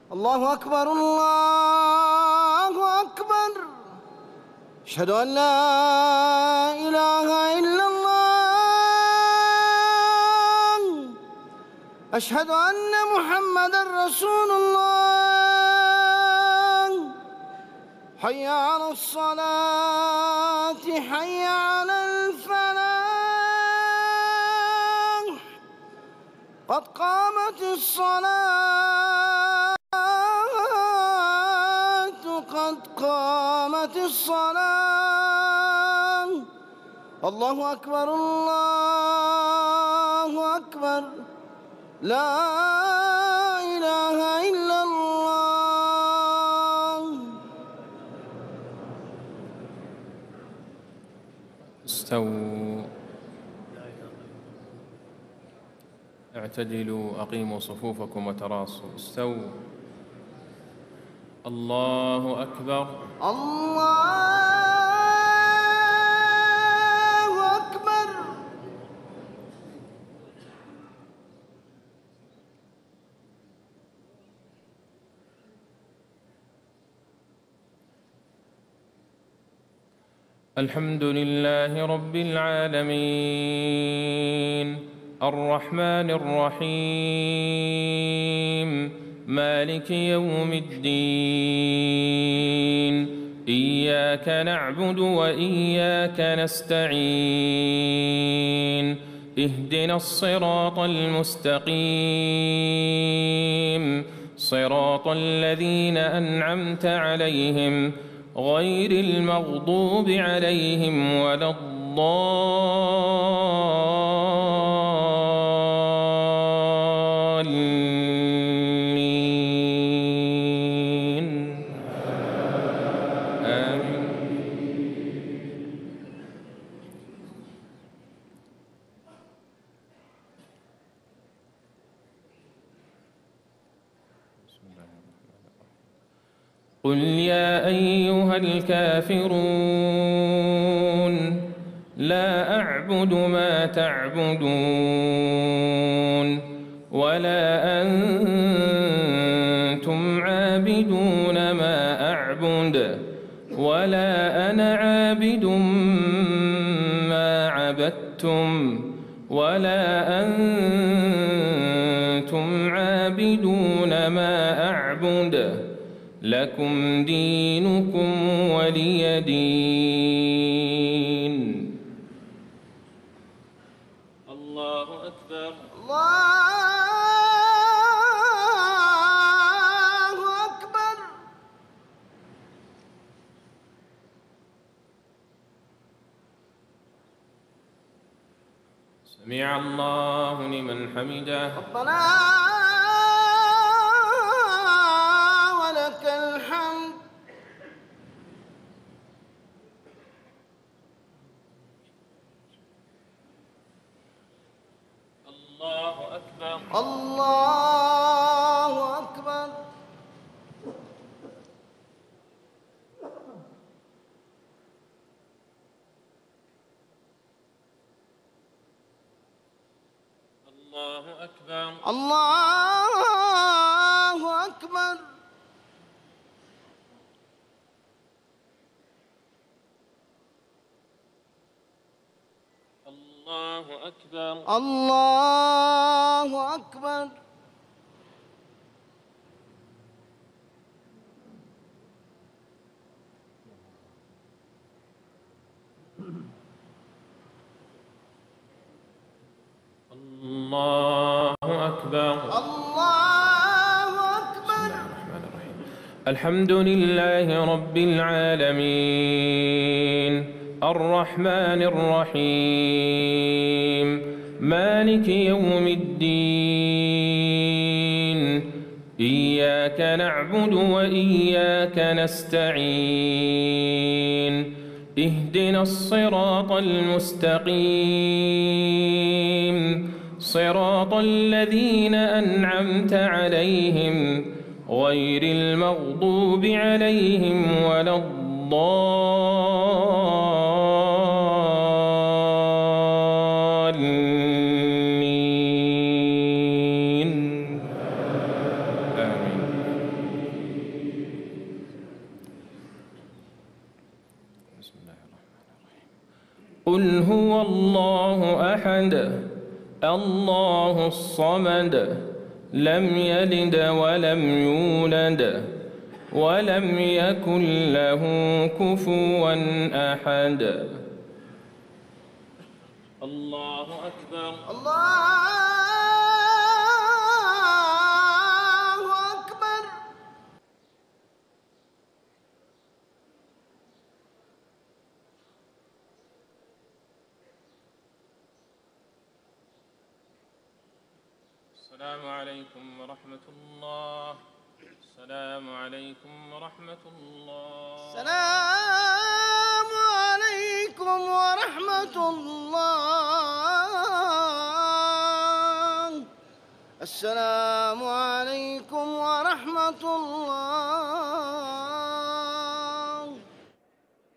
الله أكبر الله أكبر. أشهد أن لا إله إلا الله. أشهد أن محمدًا رسول الله. حي على الصلاة حي على الفلاح. قد قامت الصلاة قد قامت الصلاة. الله أكبر الله أكبر. لا إله إلا الله. استووا، اعتدلوا، أقيموا صفوفكم وتراصوا. استووا. الله أكبر. الله أكبر. الحمد لله رب العالمين، الرحمن الرحيم، مالك يوم الدين. إياك نعبد وإياك نستعين. اهدنا الصراط المستقيم، صراط الذين أنعمت عليهم غير المغضوب عليهم ولا الضالين. آمين. قل يا أيها الكافرون لا أعبد ما تعبدون ولا أنتم عابدون ما أعبد ولا أنا عابد ما عبدتم ولا أنتم عابدون ما أعبد. لكم دينكم ولي دين. الله أكبر. الله أكبر. سمع الله لمن حمده. ربنا ولك الحمد. الله أكبر. الله أكبر. الله أكبر. الله أكبر. الله أكبر. الله أكبر. الله أكبر. الله أكبر. الحمد لله رب العالمين، الرحمن الرحيم، مالك يوم الدين. إياك نعبد وإياك نستعين. اهدنا الصراط المستقيم، صراط الذين أنعمت عليهم غير المغضوب عليهم ولا الضالين. آمين. قل هو الله أحد الله الصمد لم يلد ولم يولد ولم يكن له كفوا أحد. الله أكبر. الله أكبر. السلام عليكم ورحمة الله. السلام عليكم ورحمة الله. السلام عليكم ورحمة الله. السلام عليكم ورحمة الله.